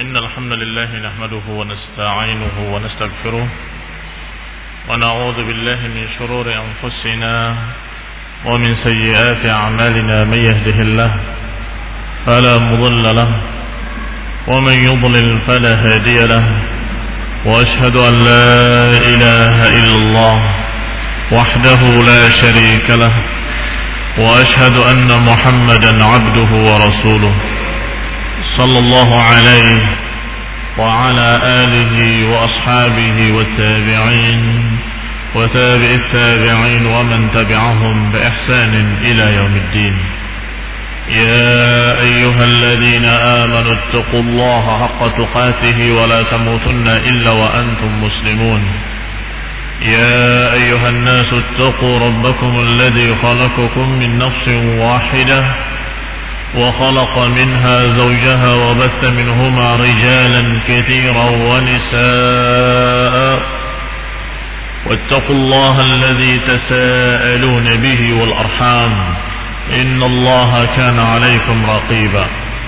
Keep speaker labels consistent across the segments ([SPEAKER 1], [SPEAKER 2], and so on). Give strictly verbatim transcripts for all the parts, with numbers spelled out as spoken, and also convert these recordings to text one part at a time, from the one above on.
[SPEAKER 1] إن الحمد لله نحمده ونستعينه ونستغفره ونعوذ بالله من شرور أنفسنا ومن سيئات أعمالنا. من يهده الله فلا مضل له ومن يضلل فلا هادي له، وأشهد أن لا إله إلا الله وحده لا شريك له، وأشهد أن محمدا عبده ورسوله صلى الله عليه وعلى آله وأصحابه والتابعين وتابع التابعين ومن تبعهم بإحسان إلى يوم الدين. يا أيها الذين آمنوا اتقوا الله حق تقاته ولا تموتن إلا وأنتم مسلمون. يا أيها الناس اتقوا ربكم الذي خلقكم من نفس واحدة وخلق منها زوجها وبث منهما رجالا كثيرا ونساء، واتقوا الله الذي تساءلون به والأرحام إن الله كان عليكم رقيبا.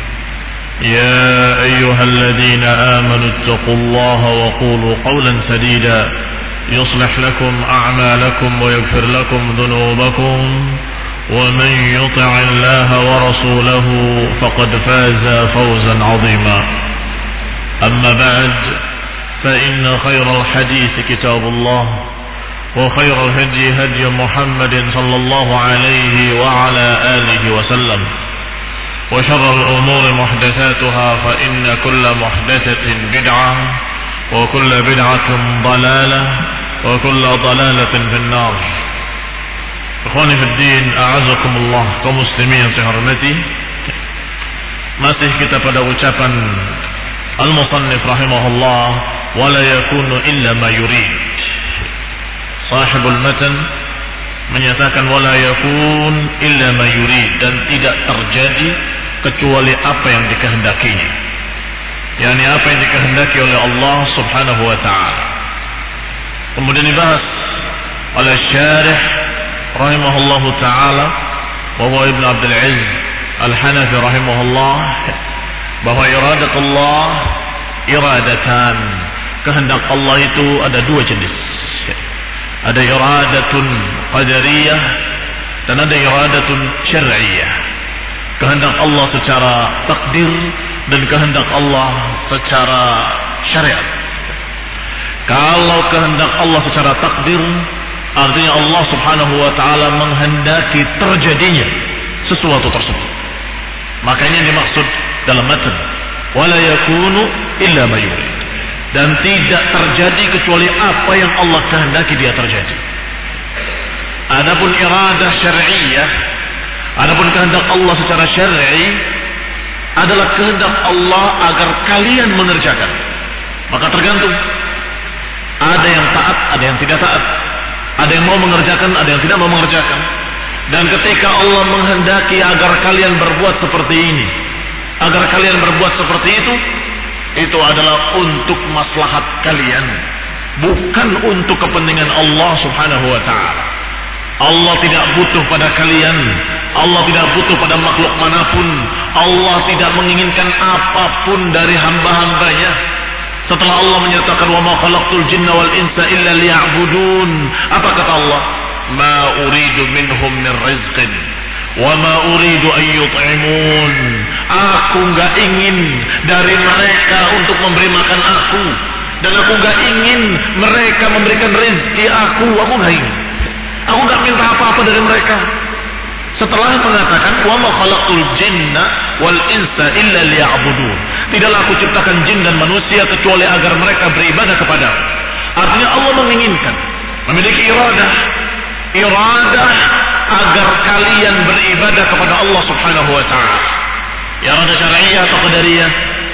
[SPEAKER 1] يا أيها الذين آمنوا اتقوا الله وقولوا قولا سديدا يصلح لكم أعمالكم ويغفر لكم ذنوبكم، ومن يطع الله ورسوله فقد فاز فوزا عظيما. أما بعد، فإن خير الحديث كتاب الله، وخير الهدي هدي محمد صلى الله عليه وعلى آله وسلم، وشر الأمور محدثاتها، فإن كل محدثة بدعة وكل بدعة ضلالة وكل ضلالة في النار. Ikhwani fi din, a'azakumullah, kaum muslimin yang saya hormati. Masih kita pada ucapan al-musannif rahimahullah, wala yakunu illa ma yurid. Sahibul matan menyatakan wala yakun illa ma yurid, dan tidak terjadi kecuali apa yang dikehendakinya, yakni apa yang dikehendaki oleh Allah subhanahu wa ta'ala. Kemudian dibahas oleh syarih rahimahullahu ta'ala, bahwa Ibn Abdul Aziz Al-Hanafi rahimahullah, bahwa iradatullah iradatan, kehendak Allah itu ada dua jenis. Ada iradatun qadariyah dan ada iradatun syar'iyah. Kehendak Allah secara takdir dan kehendak Allah secara syariat. Kalau kehendak Allah secara takdir, artinya Allah subhanahu wa ta'ala menghendaki terjadinya sesuatu tersebut. Makanya dimaksud dalam matan wala yakunu illa ma yurid, dan tidak terjadi kecuali apa yang Allah kehendaki dia terjadi. Adapun iradah syar'iyah, adapun kehendak Allah secara syar'i, adalah kehendak Allah agar kalian mengerjakan. Maka tergantung, ada yang taat, ada yang tidak taat, ada yang mau mengerjakan, ada yang tidak mau mengerjakan. Dan ketika Allah menghendaki agar kalian berbuat seperti ini, agar kalian berbuat seperti itu, itu adalah untuk maslahat kalian, bukan untuk kepentingan Allah subhanahu wa ta'ala. Allah tidak butuh pada kalian, Allah tidak butuh pada makhluk manapun, Allah tidak menginginkan apapun dari hamba-hambanya. Setelah Allah menyatakan wa ma khalaqtul jinna wal insa illa liya'budun, apa kata Allah? Ma uridu minhum min rizqin wa ma uridu an yut'imun. Aku enggak ingin dari mereka untuk memberi makan aku, dan aku enggak ingin mereka memberikan rezeki aku. Aku enggak ingin. Aku enggak minta apa-apa dari mereka. Setelah mengatakan wa ma khalaqtul jinna wal insa illa liya'budun, tidaklah aku ciptakan jin dan manusia kecuali agar mereka beribadah kepadaku. Artinya Allah menginginkan, memiliki iradah, iradah agar kalian beribadah kepada Allah subhanahu wa ta'ala. Iradah syar'iyah atau qadariyah?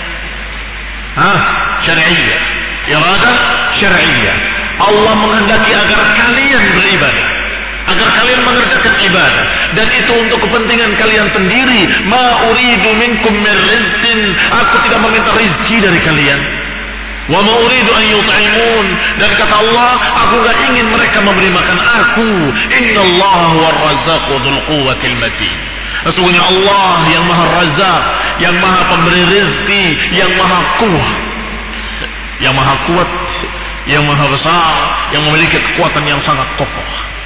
[SPEAKER 1] Hah? Syar'iyah. Iradah syar'iyah. Allah menghendaki agar kalian beribadah, agar kalian mengerjakan ibadah, dan itu untuk kepentingan kalian sendiri. Ma uridu minkum min rizqin, aku tidak meminta rezeki dari kalian. Wa ma uridu an yut'imun, dan kata Allah, aku enggak ingin mereka memberi makan aku. Innallaha huwar razzaqu dzul quwwatil matin. Sesungguhnya Allah yang Maha Razzaq, yang Maha Pemberi rezeki, yang Maha Kuat, yang Maha Kuat, yang Maha Besar, yang memiliki kekuatan yang sangat kokoh.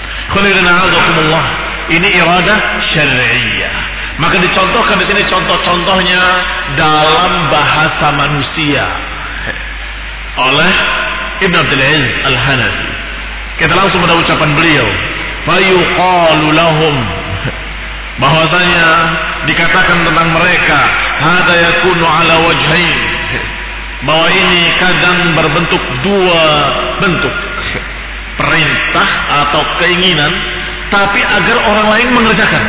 [SPEAKER 1] Ini iradah syar'iyyah. Maka dicontohkan di sini contoh-contohnya dalam bahasa manusia oleh Ibn Abdul Aziz Al-Hanafi. Kita langsung pada ucapan beliau, fayuqalu lahum, bahwasanya dikatakan tentang mereka, hada yakunu ala wajhain, bahwa ini kadang berbentuk dua bentuk, perintah atau keinginan, tapi agar orang lain mengerjakan.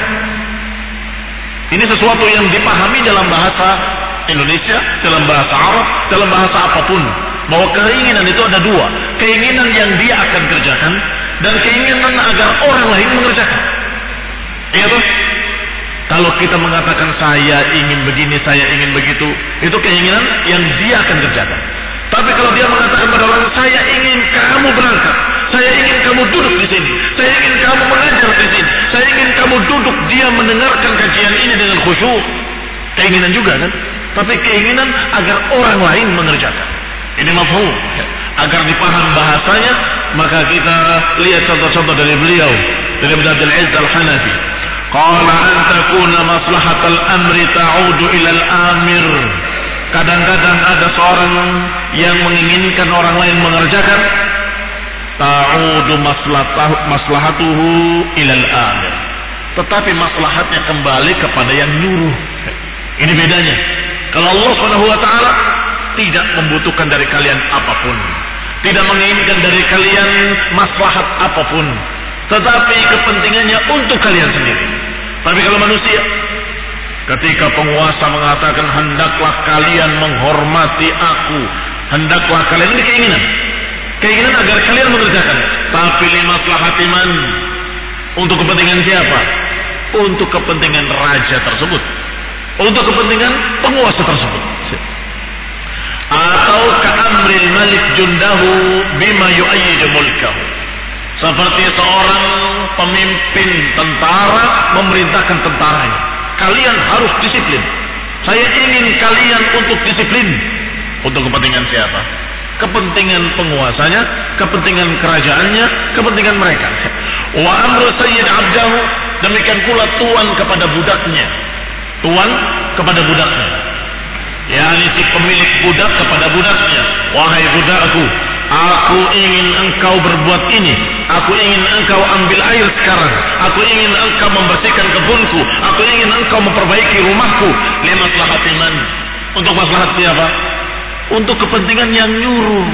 [SPEAKER 1] Ini sesuatu yang dipahami dalam bahasa Indonesia, dalam bahasa Arab, dalam bahasa apapun, bahwa keinginan itu ada dua, keinginan yang dia akan kerjakan dan keinginan agar orang lain mengerjakan. Iya tuh? Kalau kita mengatakan saya ingin begini, saya ingin begitu, itu keinginan yang dia akan kerjakan. Tapi kalau dia mengatakan pada orang, saya ingin kamu berangkat, saya ingin kamu duduk di sini, saya ingin kamu mengajar di sini, saya ingin kamu duduk dia mendengarkan kajian ini dengan khusyuk, keinginan juga kan? Tapi keinginan agar orang lain mengerjakan. Ini mafhum. Agar dipaham bahasanya, maka kita lihat contoh-contoh dari beliau, dari Ibn Abdul Aziz Al-Hanafi. Qala an takuna maslahatal amri ta'udu ilal amir. Kadang-kadang ada seorang yang menginginkan orang lain mengerjakan, ta'udu maslahatuhu ilal amir, tetapi maslahatnya kembali kepada yang nyuruh. Ini bedanya. Kalau Allah Subhanahu wa taala tidak membutuhkan dari kalian apapun, tidak menginginkan dari kalian maslahat apapun, tetapi kepentingannya untuk kalian sendiri. Tapi kalau manusia, ketika penguasa mengatakan hendaklah kalian menghormati aku, hendaklah kalian, ini keinginan, keinginan agar kalian mengerjakan, tapi limaslahati man, untuk kepentingan siapa? Untuk kepentingan raja tersebut, untuk kepentingan penguasa tersebut. Atau ka'amril malik jundahu bima yu'ayyidu mulkahu, seperti seorang pemimpin tentara memerintahkan tentaranya, kalian harus disiplin, saya ingin kalian untuk disiplin. Untuk kepentingan siapa? Kepentingan penguasanya, kepentingan kerajaannya, kepentingan mereka. Wa amru sayyid abdahu, demikian pula tuan kepada budaknya, tuan kepada budaknya, yakni si pemilik budak kepada budaknya. Wahai budakku, aku ingin engkau berbuat ini, aku ingin engkau ambil air sekarang, aku ingin engkau membersihkan kebunku, aku ingin engkau memperbaiki rumahku. Limaslahati man, untuk maslahat siapa? Untuk kepentingan yang nyuruh.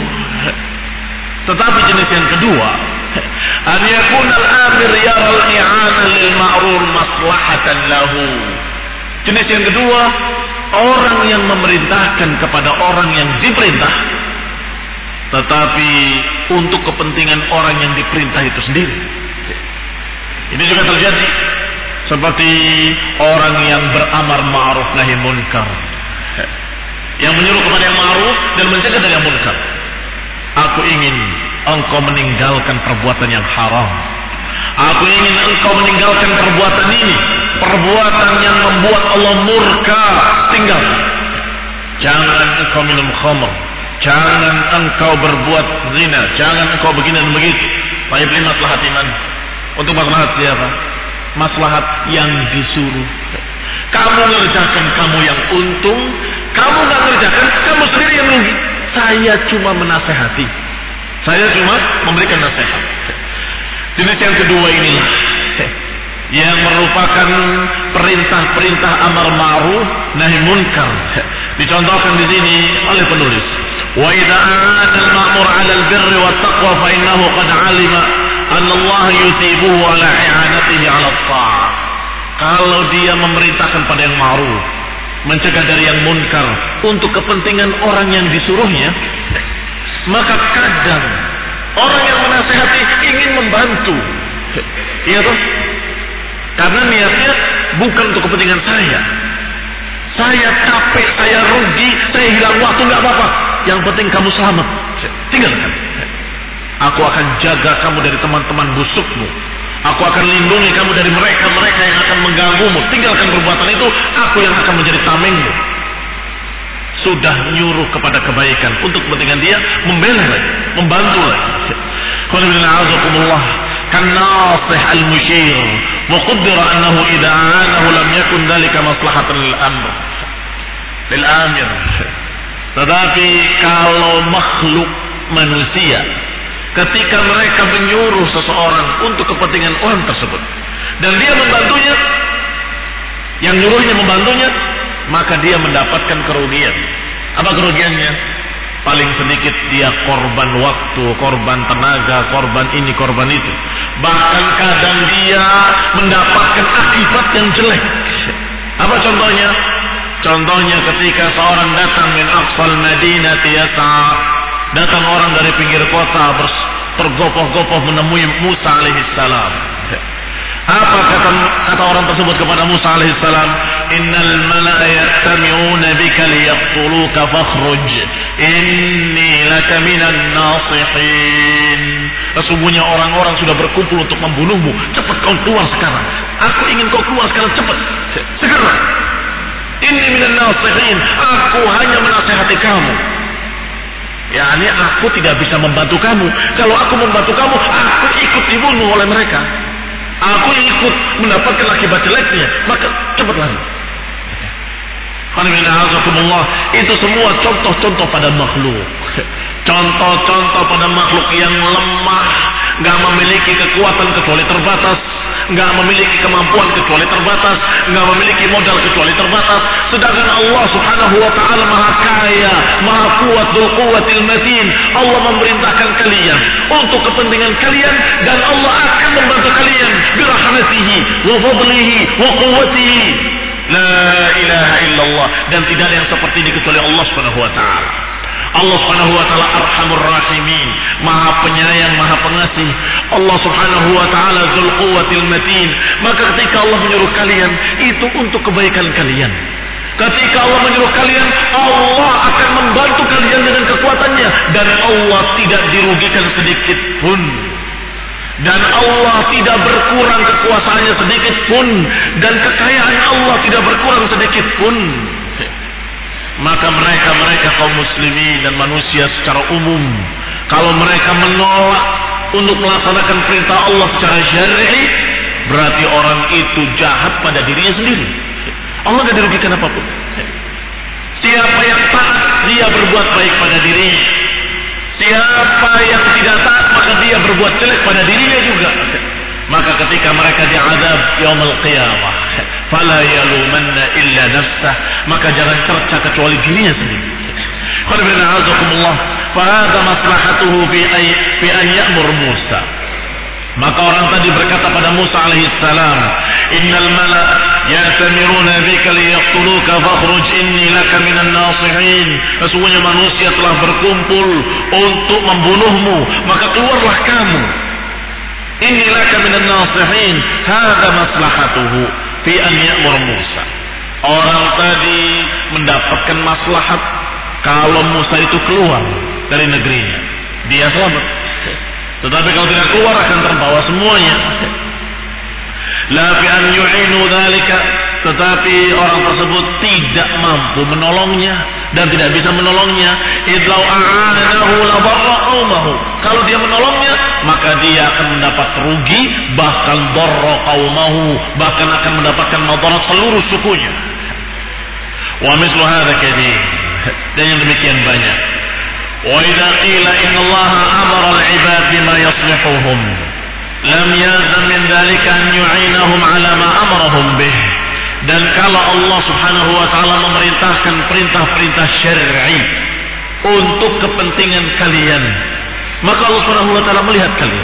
[SPEAKER 1] Tetapi jenis yang kedua, an yakuna al-amir yara al-i'ana lil ma'rur maslahatan lahu. Jenis yang kedua, orang yang memerintahkan kepada orang yang diperintah, tetapi untuk kepentingan orang yang diperintah itu sendiri. Ini juga terjadi seperti orang yang beramar ma'ruf nahi munkar, yang menyuruh kepada yang ma'ruf dan mencegah dari yang munkar. Aku ingin engkau meninggalkan perbuatan yang haram, aku ingin engkau meninggalkan perbuatan ini, perbuatan yang membuat Allah murka, tinggal. Jangan engkau minum khamr, jangan engkau berbuat zina, jangan engkau begini dan begitu. Baik, maslahat iman. Untuk maslahat siapa? Maslahat yang disuruh. Kamu mengerjakan, kamu yang untung. Kamu nggak mengerjakan, kamu sendiri yang rugi. Saya cuma menasehati, saya cuma memberikan nasihat. Jenis yang kedua inilah yang merupakan perintah-perintah amar ma'ruf nahi munkar. Dicontohkan di sini oleh penulis. Wa idza aana al-ma'mur 'ala al-birri wat-taqwa fa innahu qad 'alima anna Allah yutibuhu 'ala i'anatihi 'ala at-tha'ah. Kalau dia memerintahkan pada yang ma'ruf, mencegah dari yang munkar untuk kepentingan orang yang disuruhnya, maka kadang orang yang menasihati ingin membantu. Iya toh? Karena niatnya bukan untuk kepentingan saya. Saya capek, saya rugi, saya hilang waktu, nggak apa-apa. Yang penting kamu selamat. Tinggalkan. Aku akan jaga kamu dari teman-teman busukmu. Aku akan lindungi kamu dari mereka-mereka yang akan mengganggumu. Tinggalkan perbuatan itu, aku yang akan menjadi tamengmu. Sudah nyuruh kepada kebaikan untuk kepentingan dia, membela lagi, membantu lagi. Alhamdulillah, kan nasih al-musyir, wa qaddara annahu idza aanahu lam yakun dzalika maslahatan lil amr. Lil amir. Tetapi kalau makhluk manusia, ketika mereka menyuruh seseorang untuk kepentingan orang tersebut dan dia membantunya, yang nyuruhnya membantunya, maka dia mendapatkan kerugian. Apa kerugiannya? Paling sedikit dia korban waktu, korban tenaga, korban ini, korban itu. Bahkan kadang dia mendapatkan akibat yang jelek. Apa contohnya? Contohnya ketika seorang datang min aqsal madinati yas'a, datang orang dari pinggir kota tergopoh-gopoh menemui Musa alaihissalam. Apa kata kata orang tersebut kepada Musa alaihissalam? Innal mala'a yastami'una bika liyaqtuluka fakhruj inni laka minan nasihin. Sesungguhnya orang-orang sudah berkumpul untuk membunuhmu. Cepat kau keluar sekarang. Aku ingin kau keluar sekarang, cepat. Segera. Inni minan nasihin. Aku hanya menasihati kamu. yakni aku tidak bisa membantu kamu. Kalau aku membantu kamu, aku ikut dibunuh oleh mereka. Aku ikut mendapatkan akibat jeleknya. Maka cepat lari. Itu semua contoh-contoh pada makhluk. Contoh-contoh pada makhluk yang lemah, gak memiliki kekuatan kecuali terbatas, gak memiliki kemampuan kecuali terbatas, gak memiliki modal kecuali terbatas. Sedangkan Allah subhanahu wa ta'ala maha kaya, maha kuat, dzul quwwatil matin. Allah memerintahkan kalian untuk kepentingan kalian, dan Allah akan membantu kalian birahmatihi wa fadlihi wa quwwatihi. La ilaha illallah. Dan tidak ada yang seperti ini kecuali Allah subhanahu wa ta'ala. Allah subhanahu wa ta'ala arhamur rahimin, maha penyayang, maha pengasih. Allah subhanahu wa ta'ala dzul quwwatil matin. Maka ketika Allah menyuruh kalian, itu untuk kebaikan kalian. Ketika Allah menyuruh kalian, Allah akan membantu kalian dengan kekuatannya. Dan Allah tidak dirugikan sedikit pun. Dan Allah tidak berkurang kekuasaannya sedikit pun. Dan kekayaan Allah tidak berkurang sedikit pun. Maka mereka-mereka kaum muslimin dan manusia secara umum, kalau mereka menolak untuk melaksanakan perintah Allah secara syar'i, berarti orang itu jahat pada dirinya sendiri. Allah tidak dirugikan apapun. Siapa yang taat, dia berbuat baik pada dirinya. Siapa yang tidak taat, maka dia berbuat jelek pada dirinya juga. Maka ketika mereka diazab yaumul qiyamah, fala yalumanna illa nafsah, maka jangan cerca kecuali dirinya sendiri. Qul inna a'udzukumullah fa hadha maslahatuhu fi ay fi an ya'mur Musa. Maka orang tadi berkata pada Musa alaihi salam, innal mala ya'tamiruna bika liyaqtuluka fakhruj inni laka minan nasihin. Sesungguhnya manusia telah berkumpul untuk membunuhmu, maka keluarlah kamu. Inni laka minan nasihin. Hadha maslahatuhu fi an ya'mur Musa. Orang tadi mendapatkan maslahat kalau Musa itu keluar dari negerinya, dia selamat. Tetapi kalau tidak keluar akan terbawa semuanya. La fi an yu'inu dzalika, tetapi orang tersebut tidak mampu menolongnya dan tidak bisa menolongnya. Idlau a'anahu la darra qaumahu. Kalau dia menolongnya, maka dia akan mendapat rugi, bahkan darra qaumahu, bahkan akan mendapatkan madarat seluruh sukunya. Wa mislu hadza katsir. Dan yang demikian banyak. Wa idza qila inna Allah amara al-'ibad bima yaslihuhum, lam yazam min dzalika an yu'inahum 'ala ma amarahum bih. Dan kalau Allah subhanahu wa ta'ala memerintahkan perintah-perintah syar'i untuk kepentingan kalian, maka Allah subhanahu wa ta'ala melihat kalian.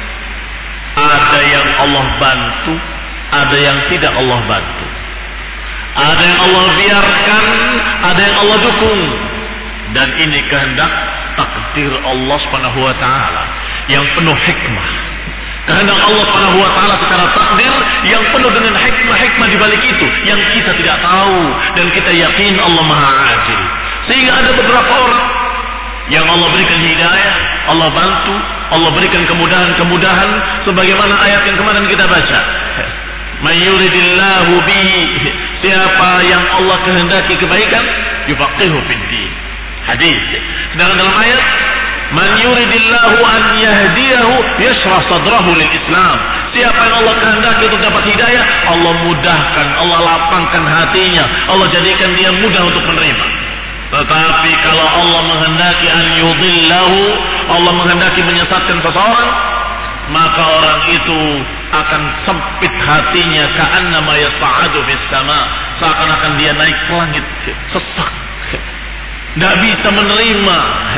[SPEAKER 1] Ada yang Allah bantu, ada yang tidak Allah bantu. Ada yang Allah biarkan, ada yang Allah dukung. Dan ini kehendak takdir Allah subhanahu wa ta'ala yang penuh hikmah. Kehendak Allah subhanahu wa ta'ala secara takdir yang penuh dengan hikmah-hikmah di balik itu yang kita tidak tahu, dan kita yakin Allah maha adil. Sehingga ada beberapa orang yang Allah berikan hidayah, Allah bantu, Allah berikan kemudahan-kemudahan sebagaimana ayat yang kemarin kita baca. Man yuridillahu bihi, siapa yang Allah kehendaki kebaikan, yufaqihu fid din. Hadis. Sedangkan dalam ayat, man yuridillahu an yahdiyahu yashrah sadrahu lil Islam. Siapa yang Allah kehendaki untuk dapat hidayah, Allah mudahkan, Allah lapangkan hatinya, Allah jadikan dia mudah untuk menerima. Tetapi kalau Allah menghendaki an yudillahu, Allah menghendaki menyesatkan seseorang, maka orang itu akan sempit hatinya, ka'annama yas'adu fis sama, seakan-akan dia naik ke langit, sesak, tidak bisa menerima.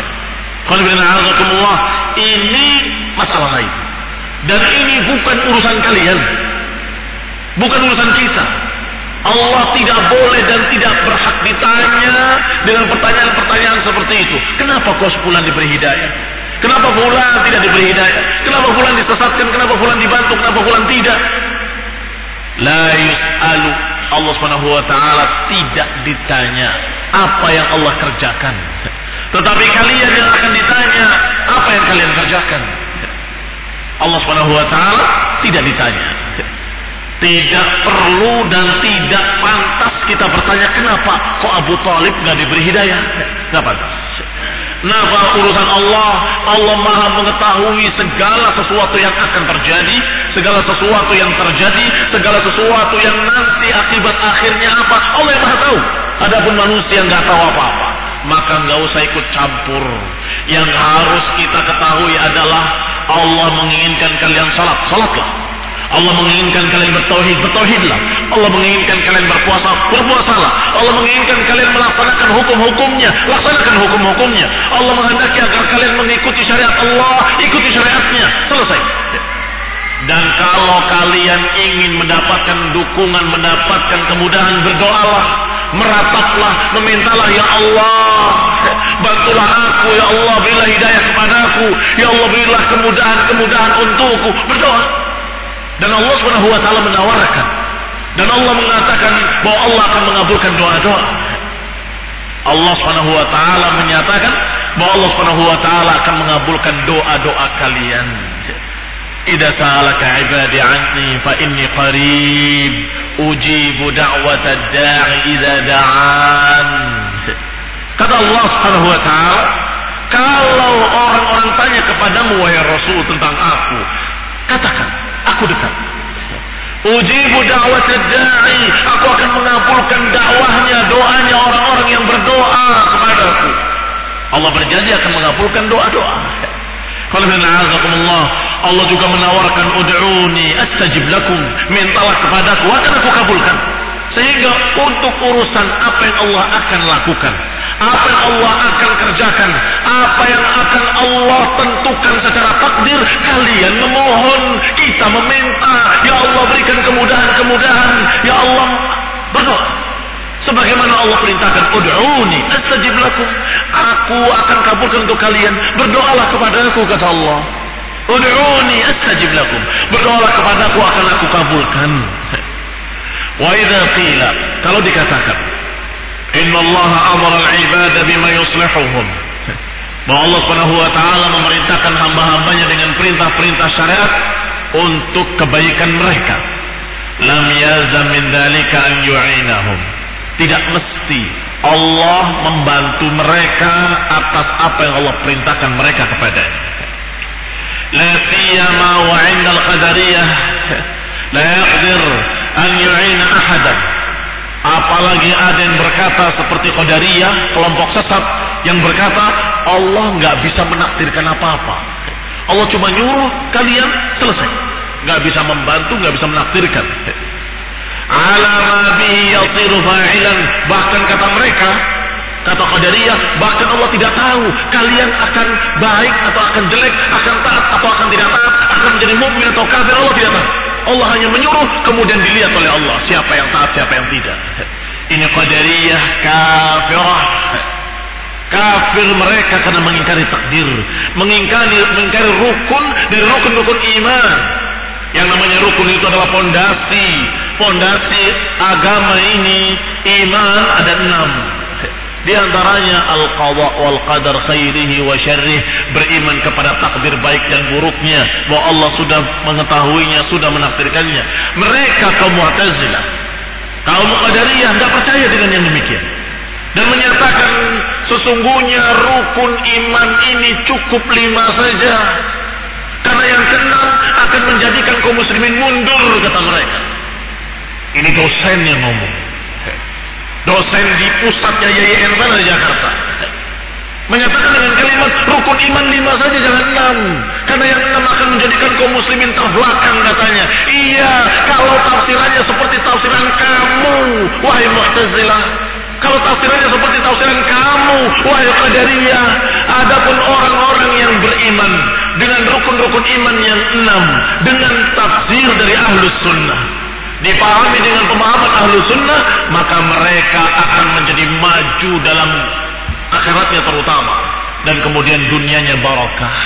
[SPEAKER 1] Ini masalah lain, dan ini bukan urusan kalian, bukan urusan kita. Allah tidak boleh dan tidak berhak ditanya dengan pertanyaan-pertanyaan seperti itu. Kenapa kau sebulan diberi hidayah? Kenapa fulan tidak diberi hidayah? Kenapa fulan disesatkan? Kenapa fulan dibantu? Kenapa fulan tidak? La yus'alu, Allah Subhanahu wa taala tidak ditanya apa yang Allah kerjakan. Tetapi kalian yang akan ditanya apa yang kalian kerjakan. Allah Subhanahu wa taala tidak ditanya. Tidak perlu dan tidak pantas kita bertanya kenapa kok Abu Thalib nggak diberi hidayah. Nggak pantas. Kenapa urusan Allah? Allah Maha mengetahui segala sesuatu yang akan terjadi, segala sesuatu yang terjadi, segala sesuatu yang nanti akibat akhirnya apa. Allah yang Maha tahu. Adapun manusia nggak tahu apa-apa, maka nggak usah ikut campur. Yang harus kita ketahui adalah Allah menginginkan kalian salat, salatlah. Allah menginginkan kalian bertauhid, bertauhidlah. Allah menginginkan kalian berpuasa, berpuasalah. Allah menginginkan kalian melaksanakan hukum-hukumnya, laksanakan hukum-hukumnya. Allah menghendaki agar kalian mengikuti syariat Allah, ikuti syariatnya. Selesai. Dan kalau kalian ingin mendapatkan dukungan, mendapatkan kemudahan, berdoalah, merapatlah, memintalah, ya Allah, bantulah aku, ya Allah, berilah hidayah kepadaku, ya Allah, berilah kemudahan-kemudahan untukku. Berdoa. Dan Allah Subhanahu wa taala menawarkan, dan Allah mengatakan bahwa Allah akan mengabulkan doa-doa. Allah Subhanahu wa taala menyatakan bahwa Allah Subhanahu wa taala akan mengabulkan doa-doa kalian. Idza sa'alaka 'ibadi 'anni fa inni qarib ujibu da'watad da'i idza da'an. Kata Allah Subhanahu wa taala, kalau orang-orang tanya kepadamu wahai Rasul tentang aku, katakan, aku dekat. Ujibu da'watad da'i, aku akan mengabulkan dakwahnya, doanya orang-orang yang berdoa kepadaku. Allah berjanji akan mengabulkan doa-doa. Allah juga menawarkan ud'uni astajib lakum, mintalah kepadaku akan aku kabulkan. Sehingga untuk urusan apa yang Allah akan lakukan, apa yang Allah akan kerjakan, apa yang akan Allah tentukan secara takdir, kalian memohon, kita meminta, ya Allah berikan kemudahan-kemudahan, ya Allah berdoa. Sebagaimana Allah perintahkan, ud'uni astajib lakum, aku akan kabulkan untuk kalian, berdoalah kepadaku, kata Allah. Ud'uni astajib lakum, berdoalah kepadaku akan aku kabulkan. Wa idza qila, kalau dikatakan inna Allah amara al-ibada bima yuslihuhum, bahwa Allah Subhanahu wa taala memerintahkan hamba-hambanya dengan perintah-perintah syariat untuk kebaikan mereka, lam yazam min dzalika an yu'inahum, tidak mesti Allah membantu mereka atas apa yang Allah perintahkan mereka kepadanya. La siyama wa 'inda al-qadariyah la yaqdir an yu'ina ahadan. Apalagi ada yang berkata seperti Qadariyah, kelompok sesat yang berkata Allah nggak bisa menakdirkan apa-apa. Allah cuma nyuruh kalian, selesai. Nggak bisa membantu, nggak bisa menakdirkan. Ala ma bihi yasiru fa'ilan, bahkan kata mereka, kata Qadariyah, bahkan Allah tidak tahu kalian akan baik atau akan jelek, akan taat atau akan tidak taat, akan menjadi mukmin atau kafir. Allah tidak tahu. Allah hanya menyuruh, kemudian dilihat oleh Allah siapa yang taat, siapa yang tidak. Ini Qadariyah kafirah. Kafir mereka karena mengingkari takdir, mengingkari, mengingkari rukun dari rukun-rukun iman. Yang namanya rukun itu adalah fondasi, fondasi agama ini. Iman ada enam. Di antaranya al-qadha wal qadar khairihi wa syarrih, beriman kepada takdir baik dan buruknya, bahwa Allah sudah mengetahuinya, sudah menakdirkannya. Mereka kaum Mu'tazilah, kaum Qadariyah tidak percaya dengan yang demikian dan menyatakan sesungguhnya rukun iman ini cukup lima saja, karena yang keenam akan menjadikan kaum muslimin mundur, kata mereka. Ini dosen yang ngomong, dosen di pusatnya Y I N sana di Jakarta, menyatakan dengan kalimat rukun iman lima saja, jangan enam, karena yang enam akan menjadikan kaum muslimin terbelakang, katanya. Iya, kalau tafsirannya seperti tafsiran kamu, wahai Mu'tazilah, kalau tafsirannya seperti tafsiran kamu, wahai Qadariyah, adapun orang-orang yang beriman dengan rukun-rukun iman yang enam dengan tafsir dari Ahlus Sunnah, dipahami dengan pemahaman Ahlus Sunnah, maka mereka akan menjadi maju dalam akhiratnya terutama, dan kemudian dunianya barakah.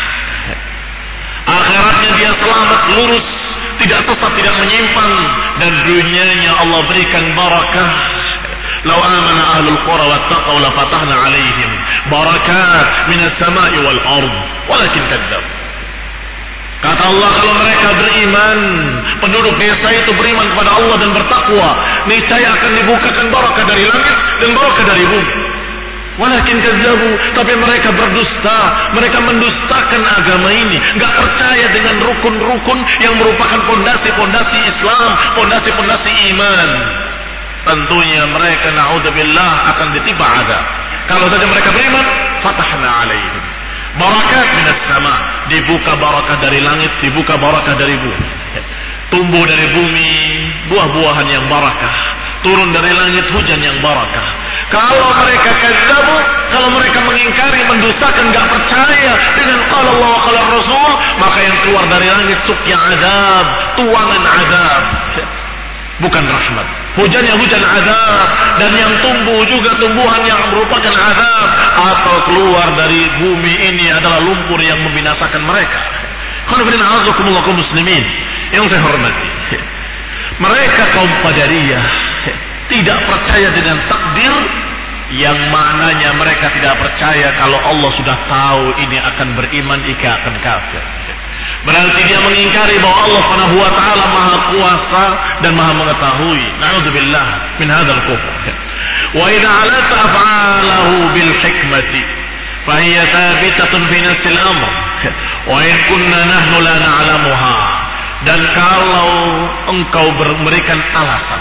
[SPEAKER 1] Akhiratnya dia selamat, lurus, tidak sesat, tidak menyimpang, dan dunianya Allah berikan barakah. Lau amana ahlul qura wattaqaw la fatahna alaihim barakat minas samai wal ard walakin kadzdzab. Kata Allah, kalau mereka beriman, penduduk desa itu beriman kepada Allah dan bertakwa, niscaya akan dibukakan barakah dari langit dan barakah dari bumi. Walakin kazzabu, tapi mereka berdusta, mereka mendustakan agama ini, enggak percaya dengan rukun-rukun yang merupakan pondasi-pondasi Islam, pondasi-pondasi iman. Tentunya mereka na'udzubillah akan ditimpa azab. Kalau saja mereka beriman, fatahna alaihim barakat minas sama, dibuka barakah dari langit, dibuka barakah dari bumi. Tumbuh dari bumi buah-buahan yang barakah, turun dari langit hujan yang barakah. Kalau mereka kazzabu, kalau mereka mengingkari, mendustakan, enggak percaya dengan qala Allah wa qala Rasul, maka yang keluar dari langit sukya azab, tuangan azab, bukan rahmat. Hujannya hujan azab, dan yang tumbuh juga tumbuhan yang merupakan azab, atau keluar dari bumi ini adalah lumpur yang membinasakan mereka. Khonibrin a'azakumullah kaum muslimin yang saya hormati, mereka kaum Qadariyah tidak percaya dengan takdir, yang maknanya mereka tidak percaya kalau Allah sudah tahu ini akan beriman, ini akan kafir. Berarti dia mengingkari bahwa Allah Subhanahu wa taala Maha Kuasa dan Maha Mengetahui. Na'udzubillah min hadzal kufr. Wa idza alata af'alahu bil hikmati fa hiya thabitatun fi nafsil amr. Wa in kunna nahnu la na'lamuha. Dan kalau engkau memberikan alasan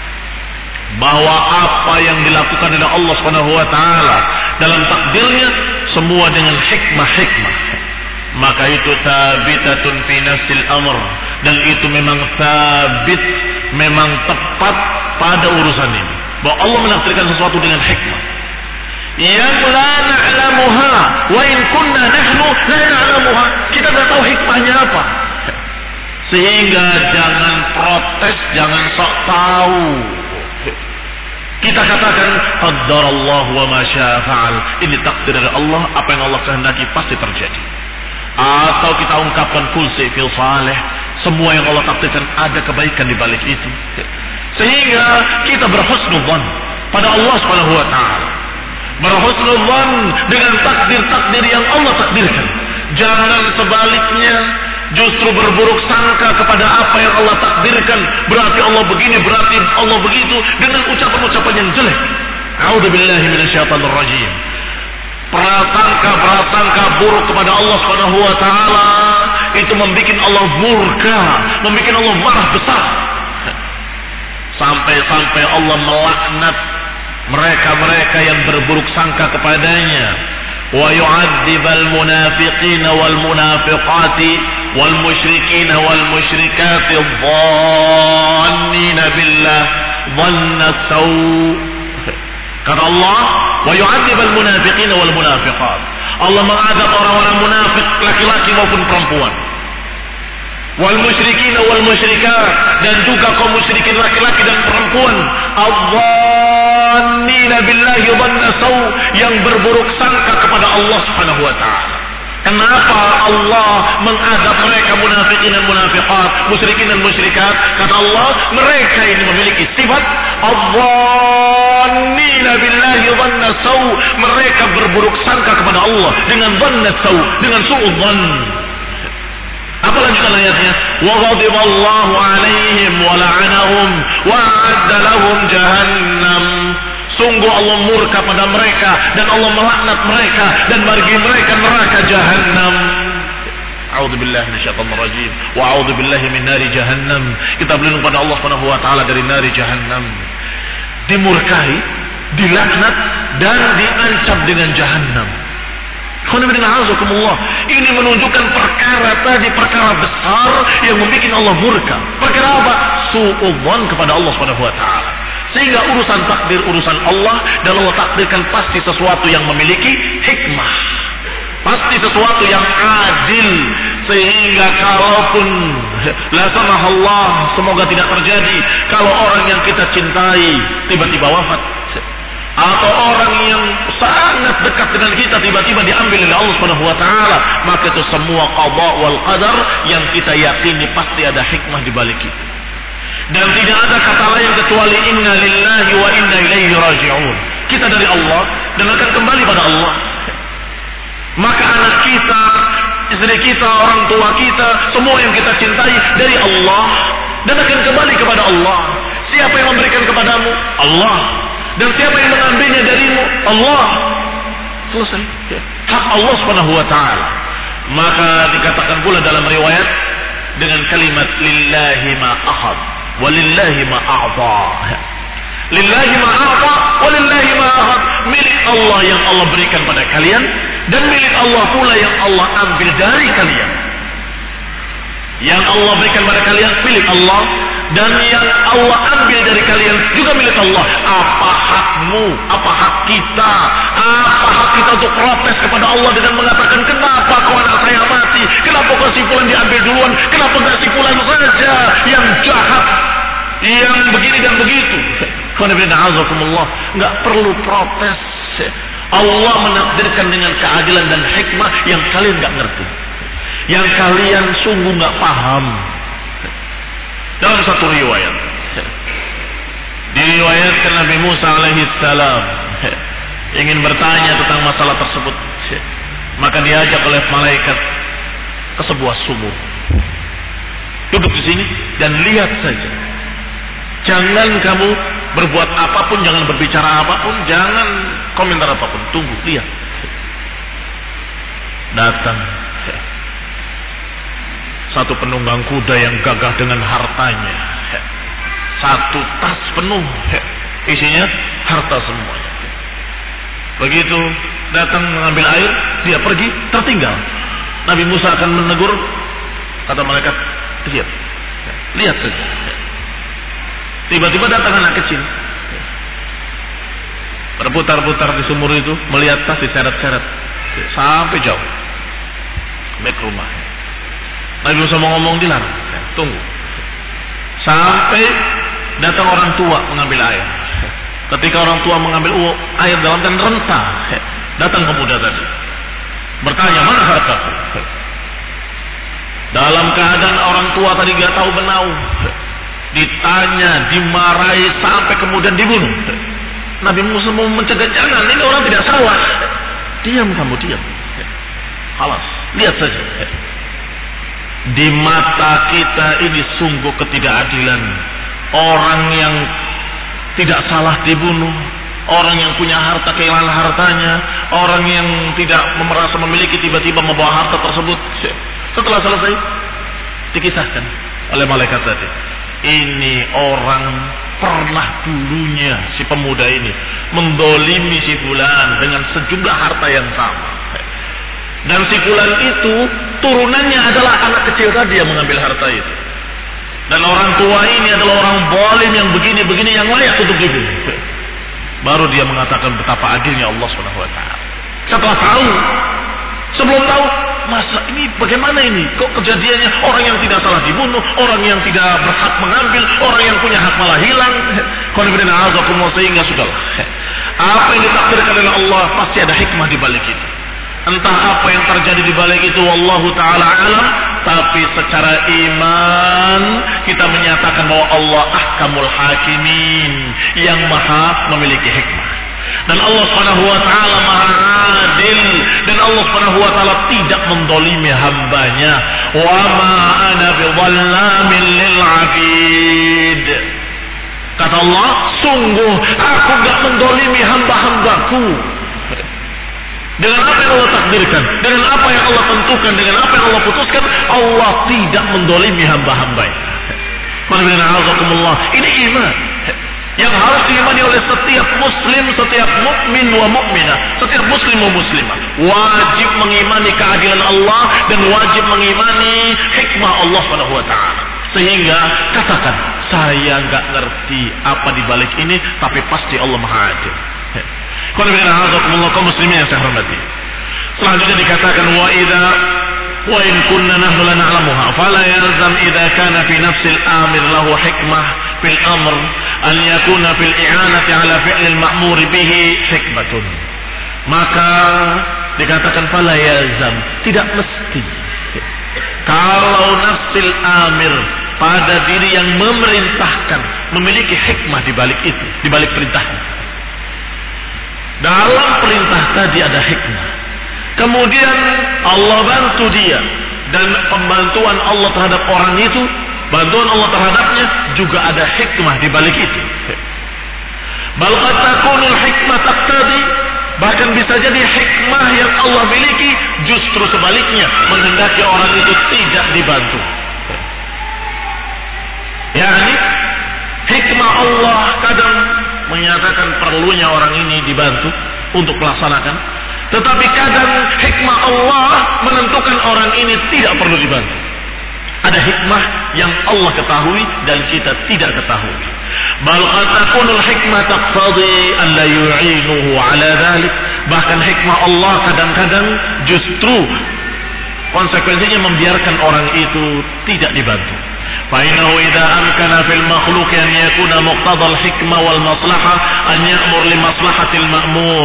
[SPEAKER 1] bahwa apa yang dilakukan oleh Allah Subhanahu wa taala dalam takdirnya semua dengan hikmah-hikmah, maka itu tabitatun fi nafsil amr, dan itu memang tabit, memang tepat pada urusan ini, bahwa Allah menakdirkan sesuatu dengan hikmah yang la na'lamuha wa in kunna nahnu la na'lamuha. Kita tidak tahu hikmahnya apa, sehingga jangan protes, jangan sok tahu. Kita katakan qaddarallahu wa ma syaa fa'al, ini takdir dari Allah, apa yang Allah kehendaki pasti terjadi. Atau kita ungkapkan kul fil salih, semua yang Allah takdirkan ada kebaikan di balik itu, sehingga kita berhusnudzan pada Allah Subhanahu wa taala, berhusnudzan dengan takdir-takdir yang Allah takdirkan. Jangan sebaliknya, justru berburuk sangka kepada apa yang Allah takdirkan, berarti Allah begini, berarti Allah begitu, dengan ucapan-ucapan yang jelek. A'udzubillahi minasyaitonir rajim. Prasangka-prasangka buruk kepada Allah Subhanahu wa taala itu membuat Allah murka, membuat Allah marah besar. Sampai-sampai Allah melaknat mereka-mereka yang berburuk sangka kepadanya. Wa yu'adzibal munafiqina wal munafiqati wal musyrikina wal musyrikati dhannina billah dhanna saw. Kata Allah, wa yu'adzibal munafiqina wal munafiqat. Allah mengadab orang-orang munafik laki-laki maupun perempuan. Wal musyrikin wal musyrikat, dan juga kaum musyrikin laki-laki dan perempuan. Adh-dhannina billahi dhanna saw, yang berburuk sangka kepada Allah Subhanahu wa taala. Kenapa Allah mengadab mereka munafikin dan munafiqat, musyrikin dan musyrikat? Kata Allah, mereka ini memiliki sifat adh-dhannina billahi dhanna saw, berburuk sangka kepada Allah dengan dhanna sau, dengan suudzon. Apa lanjutan ayatnya? Wa ghadiballahu 'alaihim wa la'anahum wa 'adda lahum jahannam. Sungguh Allah murka pada mereka dan Allah melaknat mereka dan bagi mereka neraka jahannam. A'udzubillahi minasyaitonir rajim. Wa a'udzubillahi min nari jahannam. Kita berlindung pada Allah Subhanahu wa taala dari nari jahannam. Dimurkai, dilaknat dan diancam dengan jahannam. Ini menunjukkan perkara tadi, perkara besar yang membuat Allah murka. Perkara apa? Suudzon kepada Allah Subhanahu wa taala. Sehingga urusan takdir urusan Allah, dan Allah takdirkan pasti sesuatu yang memiliki hikmah. Pasti sesuatu yang adil, sehingga kalaupun la samahallah, semoga tidak terjadi, kalau orang yang kita cintai tiba-tiba wafat, atau orang yang sangat dekat dengan kita tiba-tiba diambil oleh Allah Subhanahu wa taala, maka itu semua qada wal qadar yang kita yakini pasti ada hikmah di balik itu. Dan tidak ada kata lain kecuali inna lillahi wa inna ilaihi raji'un. Kita dari Allah dan akan kembali pada Allah. Maka anak kita, istri kita, orang tua kita, semua yang kita cintai dari Allah dan akan kembali kepada Allah. Siapa yang memberikan kepadamu? Allah. Dan siapa yang mengambilnya darimu? Allah. Selesai. Hak Allah Subhanahu wa taala. Maka dikatakan pula dalam riwayat dengan kalimat lillahi ma akhad walillahi ma a'ta. Lillahi ma a'ta walillahi ma akhad. Milik Allah yang Allah berikan pada kalian dan milik Allah pula yang Allah ambil dari kalian. Yang Allah berikan pada kalian milik Allah, dan yang Allah ambil dari kalian juga milik Allah. Apa hakmu? Apa hak kita? Apa hak kita untuk protes kepada Allah dengan mengatakan, kenapa kau anak saya mati? Kenapa kau si fulan diambil duluan? Kenapa enggak si fulan saja yang jahat, yang begini dan begitu? Enggak perlu protes. Allah menakdirkan dengan keadilan dan hikmah yang kalian enggak ngerti, yang kalian sungguh enggak paham. Dalam satu riwayat, diriwayatkan Nabi Musa alaihi salam ingin bertanya tentang masalah tersebut, maka diajak oleh malaikat ke sebuah sumur. Duduk di sini dan lihat saja. Jangan kamu berbuat apapun, jangan berbicara apapun, jangan komentar apapun. Tunggu, lihat. Datang satu penunggang kuda yang gagah dengan hartanya. Satu tas penuh, isinya harta semuanya. Begitu datang mengambil air, dia pergi, tertinggal. Nabi Musa akan menegur, kata malaikat, lihat, lihat saja. Tiba-tiba datang anak kecil, berputar-putar di sumur itu, melihat tas diseret-seret sampai jauh, sampai ke rumah. Nabi Musa mau ngomong, dilarang, tunggu. Sampai datang orang tua mengambil air. Ketika orang tua mengambil uh, air dalam dan rentah, datang pemuda tadi, bertanya, mana hartaku? Dalam keadaan orang tua tadi gak tahu benau, ditanya, dimarahi, sampai kemudian dibunuh. Nabi Musa mau mencegah, jangan, ini orang tidak salah. Diam kamu, diam. Halas, lihat saja. Di mata kita ini sungguh ketidakadilan. Orang yang tidak salah dibunuh, orang yang punya harta kehilangan hartanya, orang yang tidak merasa memiliki tiba-tiba membawa harta tersebut. Setelah selesai dikisahkan oleh malaikat tadi, ini orang pernah dulunya si pemuda ini mendolimi si fulan dengan sejumlah harta yang sama. Dan si fulan itu turunannya adalah anak kecil tadi yang mengambil harta itu. Dan orang tua ini adalah orang zalim yang begini-begini yang layak untuk dibunuh. Baru dia mengatakan betapa adilnya Allah Subhanahu wa taala. Setelah tahu, sebelum tahu, masa ini bagaimana ini? Kok kejadiannya orang yang tidak salah dibunuh, orang yang tidak berhak mengambil, orang yang punya hak malah hilang. Sehingga sudahlah. Apa yang ditakdirkan oleh Allah pasti ada hikmah di balik itu. Entah apa yang terjadi di balik itu, wallahu taala alam, tapi secara iman kita menyatakan bahwa Allah ahkamul hakimin, yang maha memiliki hikmah. Dan Allah Subhanahu wa taala maha dan Allah Subhanahu wa taala tidak mendolimi hambanya. Wa ma ana bidhallamin lil 'abid. Kata Allah, sungguh aku enggak mendolimi hamba-hambaku. Dengan apa yang Allah takdirkan, dengan apa yang Allah tentukan, dengan apa yang Allah putuskan, Allah tidak mendolimi hamba-hambanya. Ini iman yang harus diimani oleh setiap muslim, setiap mukmin wa mukminah, setiap muslim wa muslimah. Wajib mengimani keadilan Allah dan wajib mengimani hikmah Allah Subhanahu wa taala. Sehingga katakan, saya enggak ngerti apa di balik ini, tapi pasti Allah Maha Adil. Qul inna a'udzubillahi kaum muslimin yang saya hormati. Selanjutnya dikatakan wa idza wa in kunna nahnu la na'lamuha fala yalzam idza kana fi nafsi al-amir lahu hikmah fil amr an yakuna fil i'anati ala fi'l al-ma'mur bihi hikmatun. Maka dikatakan fala yalzam, tidak mesti. Kalau nafsil amir pada diri yang memerintahkan memiliki hikmah di balik itu, di balik perintahnya. Dalam perintah tadi ada hikmah. Kemudian Allah bantu dia, dan pembantuan Allah terhadap orang itu, bantuan Allah terhadapnya juga ada hikmah di balik itu. Bal qad takunul hikmah taqtadi, bahkan bisa jadi hikmah yang Allah miliki justru sebaliknya, menghendaki orang itu tidak dibantu. Yani hikmah Allah kadang menyatakan perlunya orang ini dibantu untuk melaksanakan, tetapi kadang hikmah Allah menentukan orang ini tidak perlu dibantu. Ada hikmah yang Allah ketahui dan kita tidak ketahui. Bal qad takunul hikmah taqtadi an la yu'inuhu ala dhalik. Bahkan hikmah Allah kadang-kadang justru konsekuensinya membiarkan orang itu tidak dibantu. فإنه إذا أمكن في المخلوق أن يكون مقتضى الحكمة والمصلحة أن يأمر لمصلحة المأمور.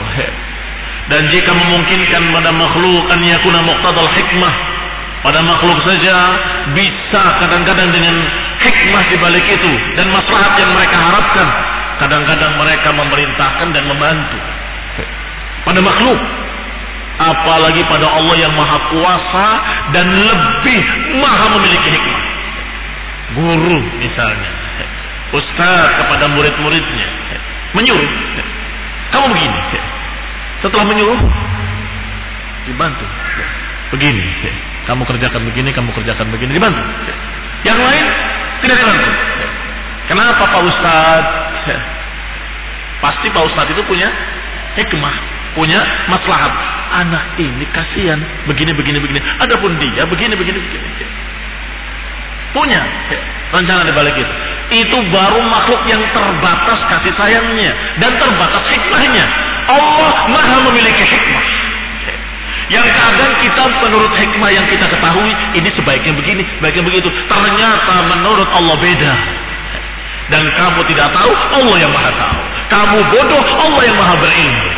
[SPEAKER 1] Dan jika memungkinkan pada makhluk an yakuna muqtadal hikmah, pada makhluk saja bisa kadang-kadang dengan hikmah di balik itu dan maslahat yang mereka harapkan, kadang-kadang mereka memerintahkan dan membantu pada makhluk, apalagi pada Allah yang maha kuasa dan lebih maha memiliki hikmah. Guru misalnya, ustaz kepada murid-muridnya menyuruh, kamu begini, setelah menyuruh dibantu, begini, kamu kerjakan begini, kamu kerjakan begini, dibantu. Yang lain tidak dibantu. Kenapa Pak Ustaz? Pasti Pak Ustaz itu punya hikmah, punya maslahat. Anak ini kasihan, begini, begini, begini. Adapun dia begini, begini, begini. Punya rencana di balik itu. Itu baru makhluk yang terbatas kasih sayangnya dan terbatas hikmahnya. Allah maha memiliki hikmah. Yang kadang kita menurut hikmah yang kita ketahui, ini sebaiknya begini, sebaiknya begitu. Ternyata menurut Allah beda. Dan kamu tidak tahu, Allah yang maha tahu. Kamu bodoh, Allah yang maha berilmu.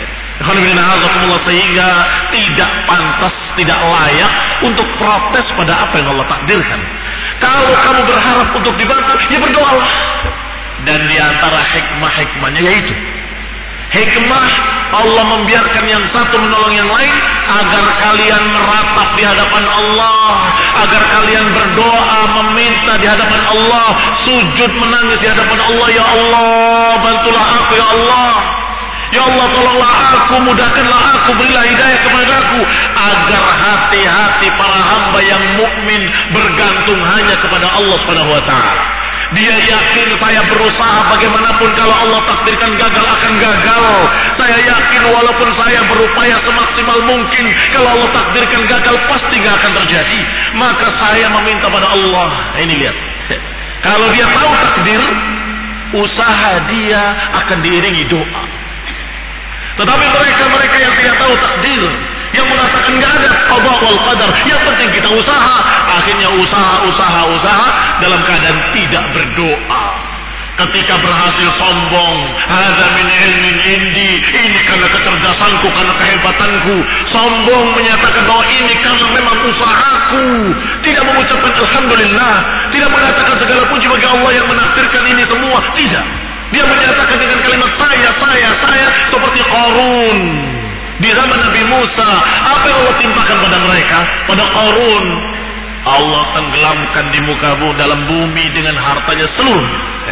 [SPEAKER 1] Sehingga tidak pantas, tidak layak untuk protes pada apa yang Allah takdirkan. Kalau kamu berharap untuk dibantu, ya berdoalah. Dan diantara hikmah-hikmahnya yaitu hikmah Allah membiarkan yang satu menolong yang lain agar kalian meratap di hadapan Allah, agar kalian berdoa meminta di hadapan Allah, sujud menangis di hadapan Allah. Ya Allah, bantulah aku ya Allah. Ya Allah, tolonglah aku, mudahkanlah aku, berilah hidayah kepadaku, agar hati-hati para hamba yang mukmin bergantung hanya kepada Allah Subhanahu wa taala. Dia yakin saya berusaha bagaimanapun, kalau Allah takdirkan gagal akan gagal. Saya yakin walaupun saya berupaya semaksimal mungkin, kalau Allah takdirkan gagal pasti gak akan terjadi. Maka saya meminta pada Allah. Ini lihat, kalau dia tahu takdir, usaha dia akan diiringi doa. Tetapi mereka-mereka yang tidak tahu takdir, yang mengatakan nggak ada qada wal qadar, yang penting kita usaha, akhirnya usaha, usaha, usaha dalam keadaan tidak berdoa. Ketika berhasil sombong, hadza min ilmin indi, ini karena kecerdasanku, karena kehebatanku. Sombong menyatakan bahwa ini karena memang usahaku, tidak mengucapkan alhamdulillah, tidak mengatakan segala puji bagi Allah yang menakdirkan ini semua, tidak. Dia menyatakan dengan kalimat saya, saya, saya, seperti Qarun di zaman Nabi Musa. Apa yang Allah timpakan pada mereka? Pada Qarun. Allah tenggelamkan di muka bumi, dalam bumi dengan hartanya seluruh.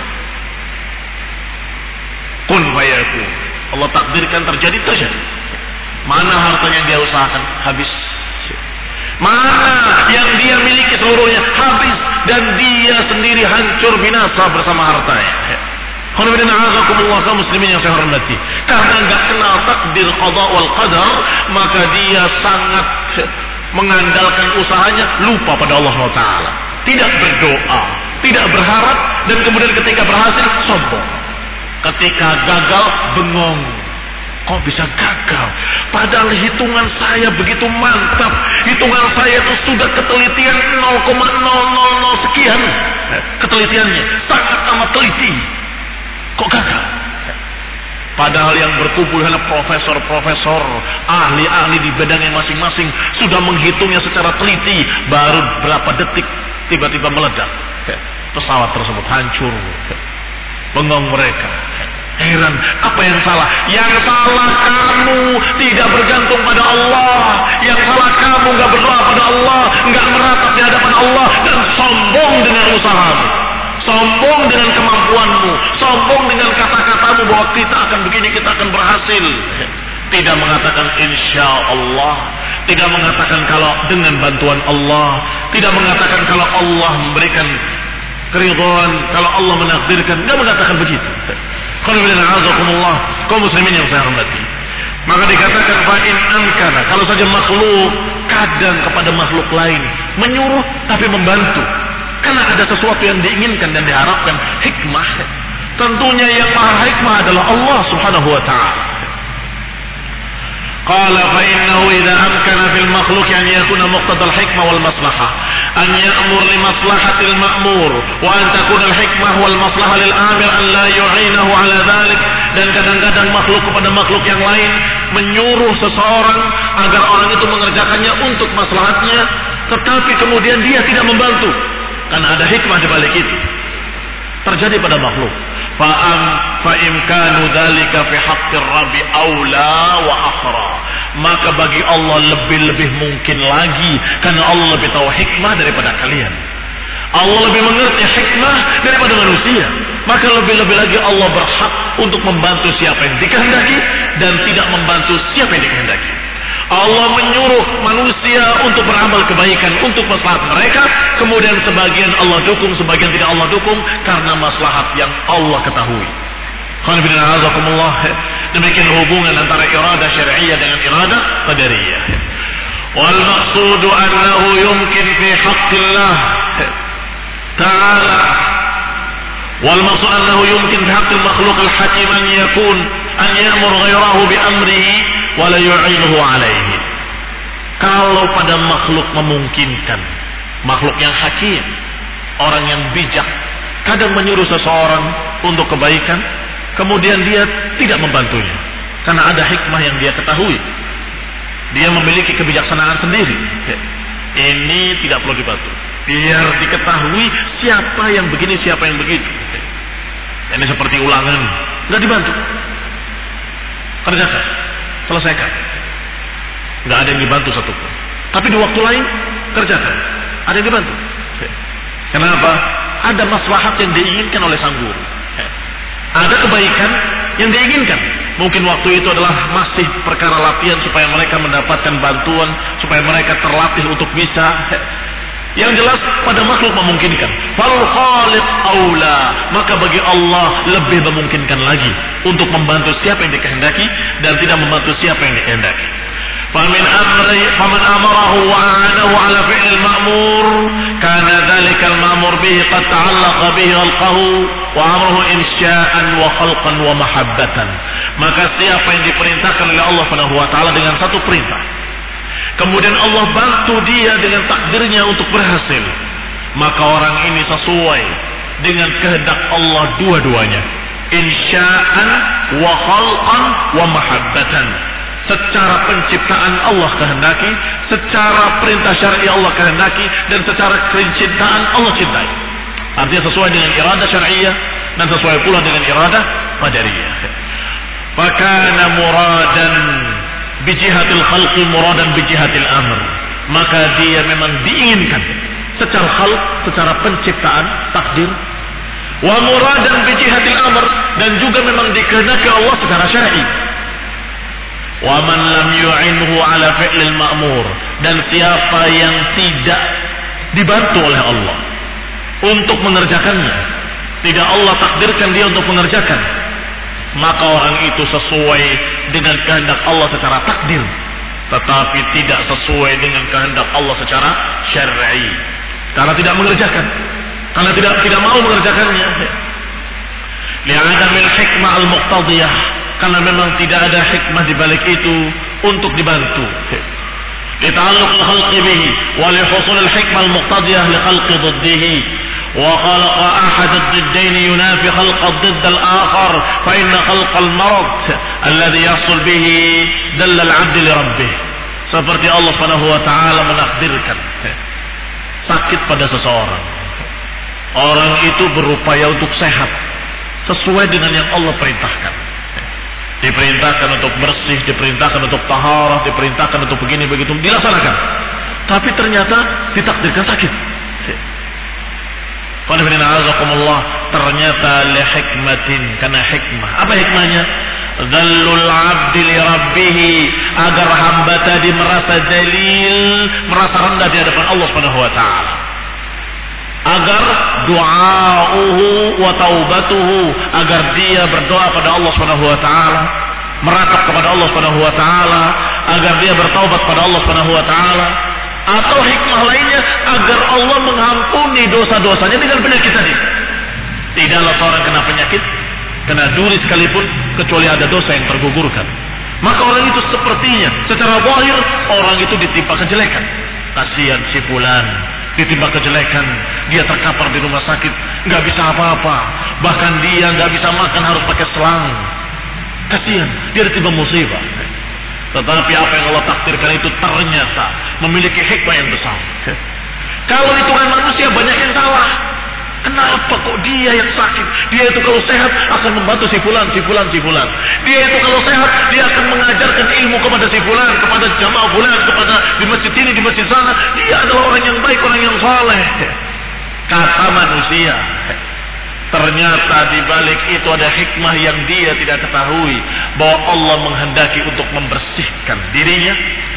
[SPEAKER 1] Kun fayakun. Allah takdirkan terjadi, terjadi. Mana hartanya yang dia usahakan? Habis. Mana yang dia miliki seluruhnya? Habis. Dan dia sendiri hancur binasa bersama hartanya. Alhamdulillah kaum muslimin yang saya hormati. Karena enggak kenal takdir qada wal qadar, maka dia sangat mengandalkan usahanya, lupa pada Allah Taala. Tidak berdoa, tidak berharap, dan kemudian ketika berhasil sombong. Ketika gagal bengong. Kok bisa gagal? Padahal hitungan saya begitu mantap. Hitungan saya itu sudah ketelitian nol koma nol nol nol sekian. Ketelitiannya sangat amat teliti. Kok gagal? Padahal yang berkumpul adalah profesor-profesor, ahli-ahli di bidangnya masing-masing, sudah menghitungnya secara teliti. Baru berapa detik tiba-tiba meledak. Pesawat tersebut hancur. Bengong mereka. Heran, apa yang salah? Yang salah kamu tidak bergantung pada Allah. Yang salah kamu nggak berdoa pada Allah, nggak meratap di hadapan Allah, dan sombong dengan usahamu, sombong dengan kemampuanmu, sombong dengan kata-katamu bahwa kita akan begini, kita akan berhasil. Tidak mengatakan insya Allah, tidak mengatakan kalau dengan bantuan Allah, tidak mengatakan kalau Allah memberikan keridhaan, kalau Allah menakdirkan, nggak mengatakan begitu. Alhamdulillah, kaum muslimin yang saya hormati. Maka dikatakan fa'in amkana, kalau saja makhluk kadang kepada makhluk lain menyuruh tapi membantu, karena ada sesuatu yang diinginkan dan diharapkan, hikmah. Tentunya yang maha hikmah adalah Allah Subhanahu wa ta'ala. قال فإنه إذا أمكن في المخلوق أن يكون مقتضى الحكمة والمصلحة أن يأمر لمصلحة المأمور وأن تكون الحكمة والمصلحة للآمر أن لا يعينه على ذلك. Dan kadang-kadang makhluk kepada makhluk yang lain menyuruh seseorang agar orang itu mengerjakannya untuk maslahatnya, tetapi kemudian dia tidak membantu, karena ada hikmah di balik itu. Terjadi pada makhluk. Fa'am fa'imkanu dzalika fi haqqir rabbi aula wa akhra. Maka bagi Allah lebih-lebih mungkin lagi, karena Allah lebih tahu hikmah daripada kalian. Allah lebih mengerti hikmah daripada manusia. Maka lebih-lebih lagi Allah berhak untuk membantu siapa yang dikehendaki dan tidak membantu siapa yang dikehendaki. Allah menyuruh manusia untuk beramal kebaikan untuk maslahat mereka, kemudian sebagian Allah dukung, sebagian tidak Allah dukung karena maslahat yang Allah ketahui. Demikian hubungan antara iradah syar'iyyah dengan iradah qadariyah. Wal maqsudu annahu yumkin fi haqqillah ta'ala wal maqsud annahu yumkin fi haqqil makhluq al-hakim an yakun an ya'mur ghayrahu bi amrihi wa la yu'inuhu alaihi. Kalau pada makhluk memungkinkan, makhluk yang hakim, orang yang bijak, kadang menyuruh seseorang untuk kebaikan, kemudian dia tidak membantunya karena ada hikmah yang dia ketahui. Dia memiliki kebijaksanaan sendiri. Ini tidak perlu dibantu, biar diketahui siapa yang begini, siapa yang begitu. Ini seperti ulangan, nggak dibantu, kerjakan, selesaikan. Nggak ada yang dibantu satupun. Tapi di waktu lain kerjakan, ada yang dibantu. Kenapa? Ada maslahat yang diinginkan oleh sang guru. Ada kebaikan yang diinginkan. Mungkin waktu itu adalah masih perkara latihan supaya mereka mendapatkan bantuan, supaya mereka terlatih untuk bisa. Yang jelas pada makhluk memungkinkan. Fal khaliq aula, maka bagi Allah lebih memungkinkan lagi untuk membantu siapa yang dikehendaki dan tidak membantu siapa yang dikehendaki. Famin amri faman amarahu wa a'anahu ala fi'l al-ma'mur kana dhalika al-ma'mur bihi qad ta'allaqa bihi khalqahu wa amruhu insya'an wa khalqan wa mahabbatan. Maka siapa yang diperintahkan oleh Allah Subhanahu wa taala dengan satu perintah, kemudian Allah bantu dia dengan takdirnya untuk berhasil, maka orang ini sesuai dengan kehendak Allah dua-duanya, insya'an wa khalqan wa mahabbatan. Secara penciptaan Allah kehendaki, secara perintah syar'i Allah kehendaki, dan secara kecintaan Allah cintai. Artinya sesuai dengan iradah syar'iyyah dan sesuai pula dengan iradah qadariyah. Fakana muradan bijihatil khalqi muradan bijihatil amr, maka dia memang diinginkan secara khalq, secara penciptaan, takdir, wa muradan bijihatil amr, dan juga memang dikehendaki Allah secara syar'i. Wa man lam yu'inhu ala fi'lil ma'mur, dan siapa yang tidak dibantu oleh Allah untuk mengerjakannya, tidak Allah takdirkan dia untuk mengerjakan, maka orang itu sesuai dengan kehendak Allah secara takdir, tetapi tidak sesuai dengan kehendak Allah secara syar'i, karena tidak mengerjakan, karena tidak tidak mau mengerjakannya. Li'adamil hikmah al-muqtadiyah, karena memang tidak ada hikmah di balik itu untuk dibantu. Lita'alluq al-khalqi bihi wa li husul al-hikmah al-muqtadiyah li khalqi dhiddihi, wa khalaqa ahad ad-diddain yunafi khalq ad-didd al-akhar, fa inna khalq al-marad alladhi yahsul bihi dalla al-'abd li rabbih. Seperti Allah Subhanahu wa taala menakdirkan sakit pada seseorang. Orang itu berupaya untuk sehat sesuai dengan yang Allah perintahkan. Diperintahkan untuk bersih, diperintahkan untuk taharah, diperintahkan untuk begini begitu, dilaksanakan. Tapi ternyata ditakdirkan sakit. Ternyata li hikmatin, karena hikmah. Apa hikmahnya? Dzallul 'abdi li rabbih, agar hamba tadi merasa dalil, merasa rendah di hadapan Allah Subhanahu wa taala. Agar doa'uhu wa taubatuhu, agar dia berdoa pada Allah Subhanahu wa taala, meratap kepada Allah Subhanahu wa taala, agar dia bertaubat pada Allah Subhanahu wa taala, atau hikmah lainnya agar Allah mengampuni dosa-dosanya dengan penyakit tadi. Tidaklah seorang kena penyakit, kena duri sekalipun, kecuali ada dosa yang tergugurkan. Maka orang itu sepertinya secara zahir orang itu ditimpa kejelekan. Kasihan si fulan, ditimpa kejelekan, dia terkapar di rumah sakit, nggak bisa apa-apa, bahkan dia nggak bisa makan, harus pakai selang. Kasihan, dia ditimpa musibah. Tetapi apa yang Allah takdirkan itu ternyata memiliki hikmah yang besar. Kalau hitungan manusia banyak yang salah. Kenapa kok dia yang sakit? Dia itu kalau sehat akan membantu si fulan, si fulan, si fulan. Dia itu kalau sehat dia akan mengajarkan ilmu kepada si fulan, kepada jamaah fulan, kepada di masjid ini, di masjid sana. Dia adalah orang yang baik, orang yang saleh. Kata manusia. Ternyata di balik itu ada hikmah yang dia tidak ketahui, bahwa Allah menghendaki untuk membersihkan dirinya.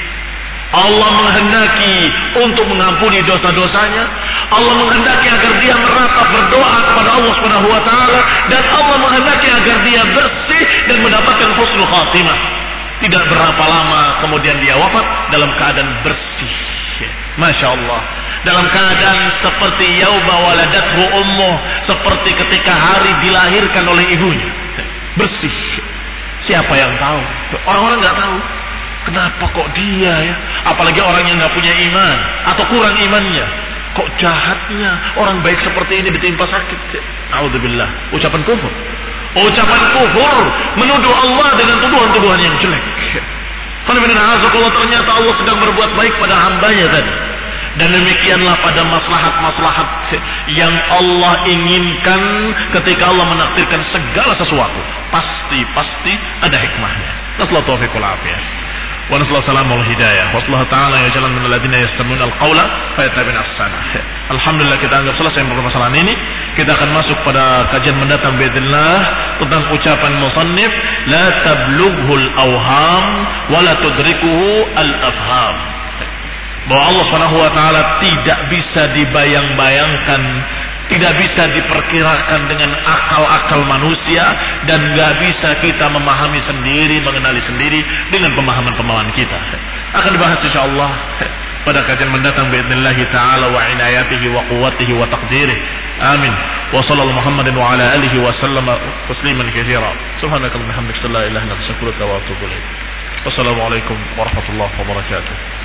[SPEAKER 1] Allah menghendaki untuk mengampuni dosa-dosanya. Allah menghendaki agar dia meratap berdoa kepada Allah Subhanahu wa taala, dan Allah menghendaki agar dia bersih dan mendapatkan husnul khatimah. Tidak berapa lama kemudian dia wafat dalam keadaan bersih. Masya Allah. Dalam keadaan seperti yauma waladathu ummuh, seperti ketika hari dilahirkan oleh ibunya. Bersih. Siapa yang tahu? Orang-orang nggak tahu. Kenapa kok dia ya? Apalagi orang yang nggak punya iman atau kurang imannya. Kok jahatnya orang baik seperti ini ditimpa sakit? A'udzubillah. Ucapan kufur. Ucapan kufur menuduh Allah dengan tuduhan-tuduhan yang jelek. Alhamdulillah, ternyata Allah sedang berbuat baik pada hambanya tadi. Dan demikianlah pada maslahat-maslahat yang Allah inginkan ketika Allah menakdirkan segala sesuatu. Pasti-pasti ada hikmahnya. Nasallahu taufiq wal afiyah. Wa nasallahu salam wal hidayah. Wa sallallahu ta'ala ya jalan min alladziina yastami'una al-qawla fayattabi'una ahsana. Alhamdulillah, kita anggap selesai permasalahan ini. Kita akan masuk pada kajian mendatang biidznillah tentang ucapan musannif, la tablughul awham wa la tudrikuhu al-afham. Bahwa Allah Subhanahu wa taala tidak bisa dibayang-bayangkan, tidak bisa diperkirakan dengan akal-akal manusia, dan nggak bisa kita memahami sendiri, mengenali sendiri dengan pemahaman-pemahaman kita. Akan dibahas insyaallah pada kajian mendatang biidznillah taala wa inayatihi wa quwwatihi wa taqdirih. Amin. Wa sallallahu Muhammadin wa ala alihi wa sallama tasliman katsira. Subhanakallahumma wa bihamdika la ilaha illa anta astaghfiruka wa atubu ilaik. Wassalamualaikum warahmatullahi wabarakatuh.